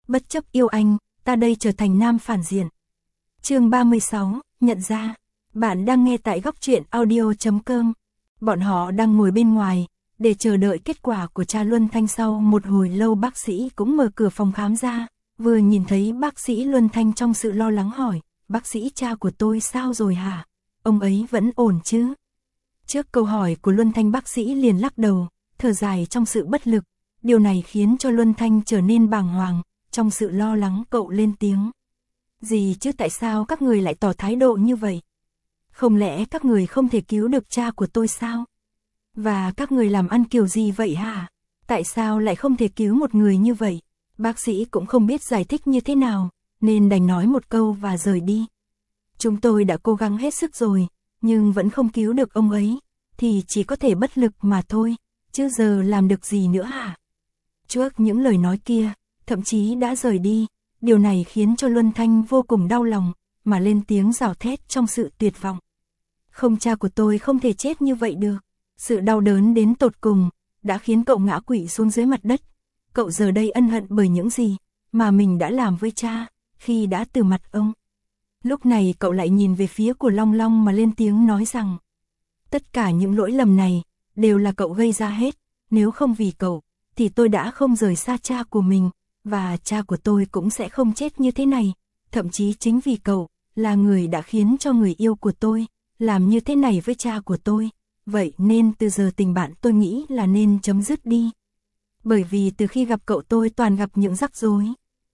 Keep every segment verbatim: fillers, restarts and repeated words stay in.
bất chấp yêu anh, ta đây trở thành nam phản diện. Chương ba mươi sáu, nhận ra. Bạn đang nghe tại góc truyện audio chấm com. Bọn họ đang ngồi bên ngoài, để chờ đợi kết quả của cha Luân Thanh. Sau một hồi lâu bác sĩ cũng mở cửa phòng khám ra, vừa nhìn thấy bác sĩ Luân Thanh trong sự lo lắng hỏi, bác sĩ cha của tôi sao rồi hả? Ông ấy vẫn ổn chứ? Trước câu hỏi của Luân Thanh bác sĩ liền lắc đầu, thở dài trong sự bất lực. Điều này khiến cho Luân Thanh trở nên bàng hoàng, trong sự lo lắng cậu lên tiếng. Gì chứ, tại sao các người lại tỏ thái độ như vậy? Không lẽ các người không thể cứu được cha của tôi sao? Và các người làm ăn kiểu gì vậy hả? Tại sao lại không thể cứu một người như vậy? Bác sĩ cũng không biết giải thích như thế nào, nên đành nói một câu và rời đi. Chúng tôi đã cố gắng hết sức rồi, nhưng vẫn không cứu được ông ấy, thì chỉ có thể bất lực mà thôi, chứ giờ làm được gì nữa hả? Trước những lời nói kia, thậm chí đã rời đi, điều này khiến cho Luân Thanh vô cùng đau lòng, mà lên tiếng gào thét trong sự tuyệt vọng. Không, cha của tôi không thể chết như vậy được. Sự đau đớn đến tột cùng, đã khiến cậu ngã quỵ xuống dưới mặt đất. Cậu giờ đây ân hận bởi những gì mà mình đã làm với cha, khi đã từ mặt ông. Lúc này cậu lại nhìn về phía của Long Long mà lên tiếng nói rằng, tất cả những lỗi lầm này, đều là cậu gây ra hết, nếu không vì cậu, thì tôi đã không rời xa cha của mình, và cha của tôi cũng sẽ không chết như thế này, thậm chí chính vì cậu, là người đã khiến cho người yêu của tôi, làm như thế này với cha của tôi, vậy nên từ giờ tình bạn tôi nghĩ là nên chấm dứt đi. Bởi vì từ khi gặp cậu tôi toàn gặp những rắc rối,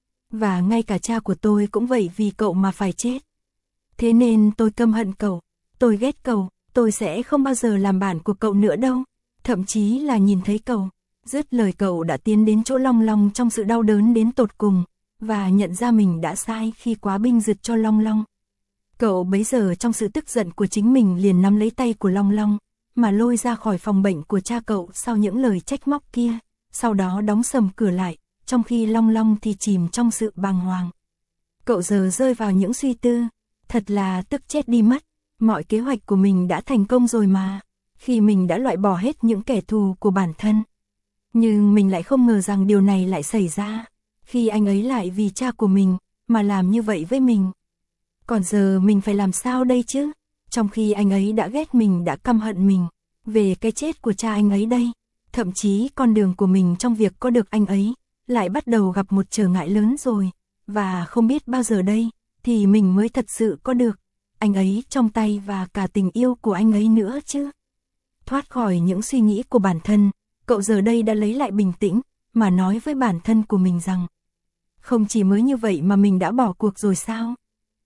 và ngay cả cha của tôi cũng vậy vì cậu mà phải chết. Thế nên tôi căm hận cậu, tôi ghét cậu, tôi sẽ không bao giờ làm bạn của cậu nữa đâu, thậm chí là nhìn thấy cậu. Dứt lời cậu đã tiến đến chỗ Long Long trong sự đau đớn đến tột cùng, và nhận ra mình đã sai khi quá binh rượt cho Long Long. Cậu bấy giờ trong sự tức giận của chính mình liền nắm lấy tay của Long Long, mà lôi ra khỏi phòng bệnh của cha cậu sau những lời trách móc kia, sau đó đóng sầm cửa lại, trong khi Long Long thì chìm trong sự bàng hoàng. Cậu giờ rơi vào những suy tư, thật là tức chết đi mất, mọi kế hoạch của mình đã thành công rồi mà, khi mình đã loại bỏ hết những kẻ thù của bản thân. Nhưng mình lại không ngờ rằng điều này lại xảy ra, khi anh ấy lại vì cha của mình, mà làm như vậy với mình. Còn giờ mình phải làm sao đây chứ? Trong khi anh ấy đã ghét mình, đã căm hận mình, về cái chết của cha anh ấy đây. Thậm chí con đường của mình trong việc có được anh ấy, lại bắt đầu gặp một trở ngại lớn rồi. Và không biết bao giờ đây, thì mình mới thật sự có được anh ấy trong tay và cả tình yêu của anh ấy nữa chứ. Thoát khỏi những suy nghĩ của bản thân, cậu giờ đây đã lấy lại bình tĩnh, mà nói với bản thân của mình rằng, không chỉ mới như vậy mà mình đã bỏ cuộc rồi sao?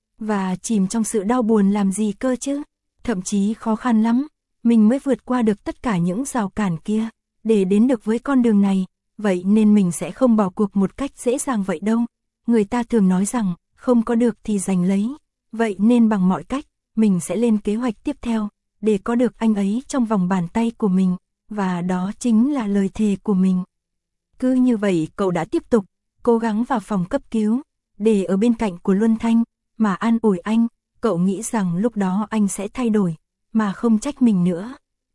Và chìm trong sự đau buồn làm gì cơ chứ? Thậm chí khó khăn lắm, mình mới vượt qua được tất cả những rào cản kia, để đến được với con đường này, vậy nên mình sẽ không bỏ cuộc một cách dễ dàng vậy đâu. Người ta thường nói rằng, không có được thì giành lấy, vậy nên bằng mọi cách, mình sẽ lên kế hoạch tiếp theo, để có được anh ấy trong vòng bàn tay của mình, và đó chính là lời thề của mình. Cứ như vậy cậu đã tiếp tục, cố gắng vào phòng cấp cứu, để ở bên cạnh của Luân Thanh, mà an ủi anh, cậu nghĩ rằng lúc đó anh sẽ thay đổi, mà không trách mình nữa.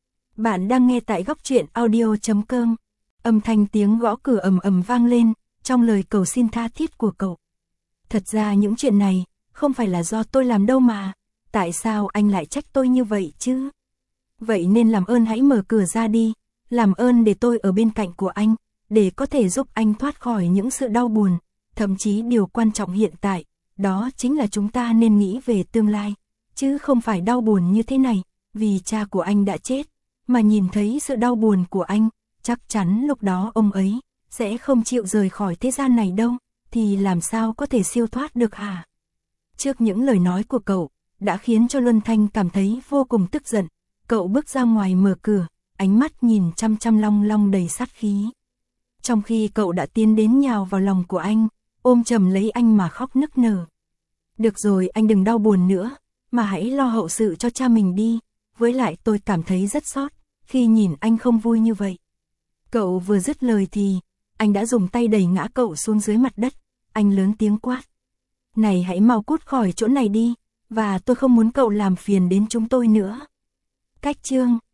Bạn đang nghe tại góc truyện audio chấm com. Âm thanh tiếng gõ cửa ầm ầm vang lên, trong lời cầu xin tha thiết của cậu. Thật ra những chuyện này, không phải là do tôi làm đâu mà, tại sao anh lại trách tôi như vậy chứ? Vậy nên làm ơn hãy mở cửa ra đi, làm ơn để tôi ở bên cạnh của anh, để có thể giúp anh thoát khỏi những sự đau buồn, thậm chí điều quan trọng hiện tại, đó chính là chúng ta nên nghĩ về tương lai, chứ không phải đau buồn như thế này, vì cha của anh đã chết, mà nhìn thấy sự đau buồn của anh, chắc chắn lúc đó ông ấy sẽ không chịu rời khỏi thế gian này đâu, thì làm sao có thể siêu thoát được hả? Trước những lời nói của cậu, đã khiến cho Luân Thanh cảm thấy vô cùng tức giận, cậu bước ra ngoài mở cửa, ánh mắt nhìn chăm chăm Long Long đầy sát khí. Trong khi cậu đã tiến đến nhào vào lòng của anh, ôm chầm lấy anh mà khóc nức nở. Được rồi, anh đừng đau buồn nữa, mà hãy lo hậu sự cho cha mình đi, với lại tôi cảm thấy rất xót, khi nhìn anh không vui như vậy. Cậu vừa dứt lời thì, anh đã dùng tay đẩy ngã cậu xuống dưới mặt đất, anh lớn tiếng quát. Này hãy mau cút khỏi chỗ này đi, và tôi không muốn cậu làm phiền đến chúng tôi nữa. Cách chương